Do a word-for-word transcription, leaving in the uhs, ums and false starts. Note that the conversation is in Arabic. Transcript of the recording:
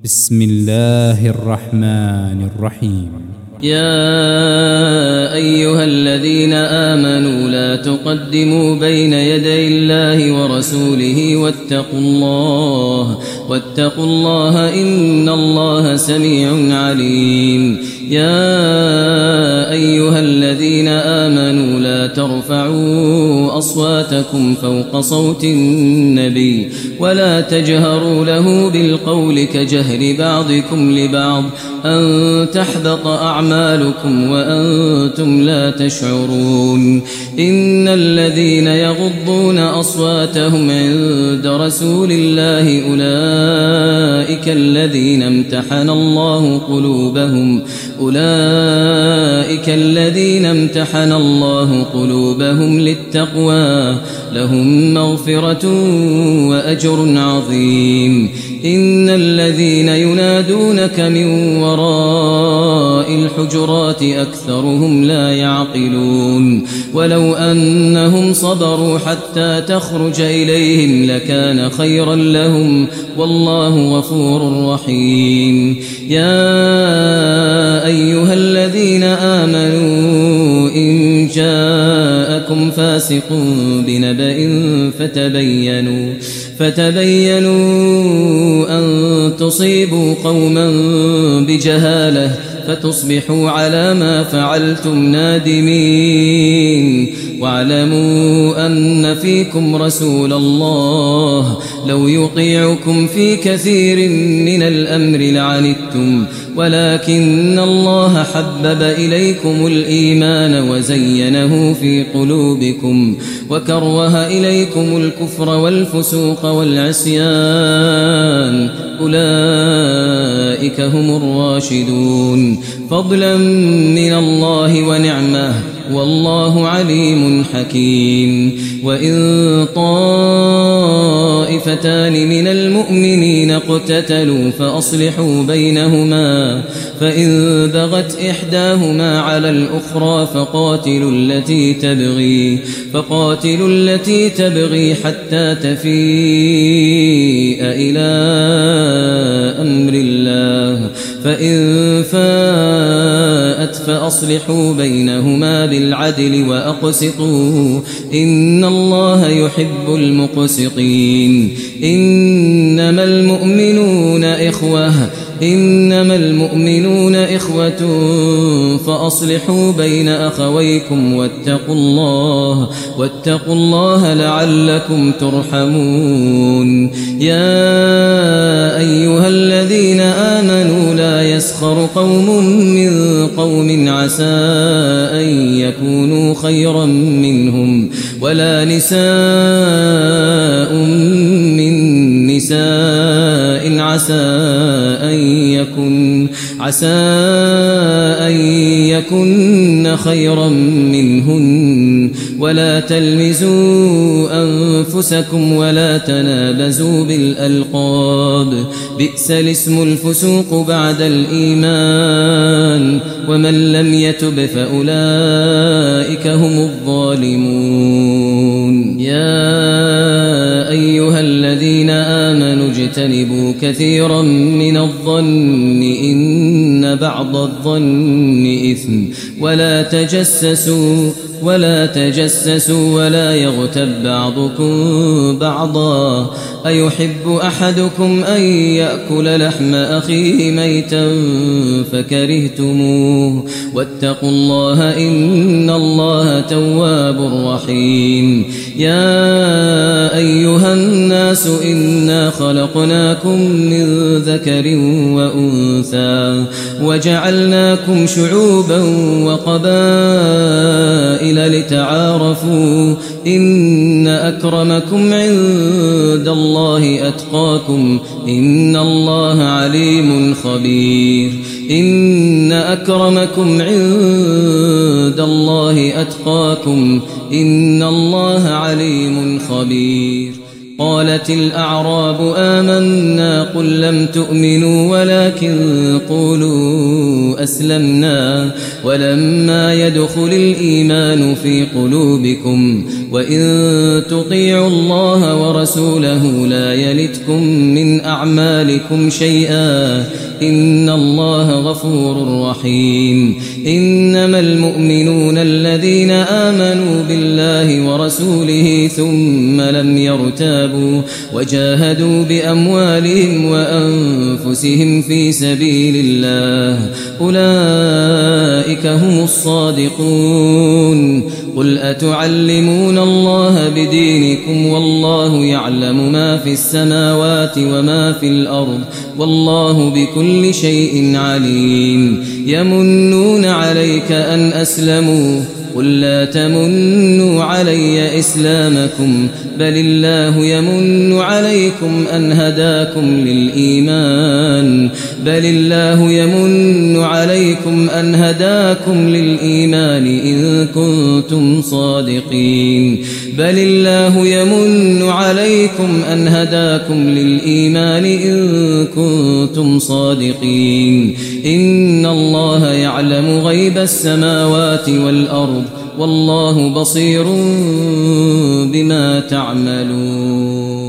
بسم الله الرحمن الرحيم. يا أيها الذين آمنوا لا تقدموا بين يدي الله ورسوله واتقوا الله واتقوا الله إن الله سميع عليم. يا أيها الذين آمنوا لا ترفعوا أصواتكم فوق صوت النبي ولا تجهروا له بالقول كجهر بعضكم لبعض أن تحبط أعمالكم وأنتم لا تشعرون. إن الذين يغضون أصواتهم عند رسول الله أولئك الذين امتحن الله قلوبهم أولئك الذين امتحن الله قلوبهم للتقوى لهم مغفرة وأجر عظيم. إن الذين ينادونك من وراء الحجرات أكثرهم لا يعقلون. ولو أنهم صبروا حتى تخرج إليهم لكان خيرا لهم والله غفور رحيم. يا أيها الذين آمنوا إن جاءكم فاسق بنبأ فتبينوا فتبينوا أن تصيبوا قوما بجهالة فتصبحوا على ما فعلتم نادمين. واعلموا أن فيكم رسول الله لو يطيعكم في كثير من الأمر لعنتم ولكن الله حبب إليكم الإيمان وزينه في قلوبكم وكره إليكم الكفر والفسوق والعصيان أولئك هم الراشدون فضلا من الله ونعمه والله عليم حكيم. وإن طائفتان من المؤمنين اقتتلوا فأصلحوا بينهما فإن بغت إحداهما على الأخرى فقاتلوا التي تبغي فقاتلوا التي تبغي حتى تفيء إلى أمر الله فإن فاءت فأصلحوا بينهما بالعدل وأقسطوا إن الله يحب المقسطين. إنما المؤمنون إخوة إنما المؤمنون إخوة فأصلحوا بين أخويكم واتقوا الله واتقوا الله لعلكم ترحمون. يا أيها الذين آمنوا لا يسخر قوم من قوم عسى أن يكونوا خيرا منهم ولا نساء من نساء عسى أن يكن عسى أن يكن خيرا منهن ولا تلمزوا أنفسكم ولا تنابزوا بالألقاب بئس الاسم الفسوق بعد الإيمان ومن لم يتب فأولئك هم الظالمون. يا أيها الذين آمنوا اجتنبوا كثيرا من الظن إن بعض الظن إثم ولا تجسسوا ولا تجسسوا ولا يغتب بعضكم بعضا أيحب أحدكم أن يأكل لحم أخيه ميتا فكرهتموه واتقوا الله إن الله تواب رحيم. يا أيها الناس إنا خلقناكم من ذكر وأنثى وجعلناكم شعوبا وقبائل لتعارفوا إن أكرمكم عند الله أتقاكم إن الله عليم خبير. إن أكرمكم عند الله أتقاكم إن الله عليم خبير. قالت الأعراب آمنا قل لم تؤمنوا ولكن قولوا أسلمنا ولما يدخل الإيمان في قلوبكم وإن تطيعوا الله ورسوله لا يلتكم من أعمالكم شيئا إن الله غفور رحيم إنما المؤمنون الذين آمنوا بالله ورسوله ثم لم يرتابوا وجاهدوا بأموالهم وأنفسهم في سبيل الله أولئك هم الصادقون قل أتعلمون الله بدينكم والله يعلم ما في السماوات وما في الأرض والله بكل شيء عليم يمنون عليك أن أسلموا قل لا تمنوا علي إسلامكم بل الله يمن عليكم أن هداكم للإيمان بل الله يمن عليكم أن هداكم للإيمان إن كنتم صادقين بل الله يمن عليكم أن هداكم للإيمان إن كنتم صادقين إن الله يعلم غيب السماوات والأرض والله بصير بما تعملون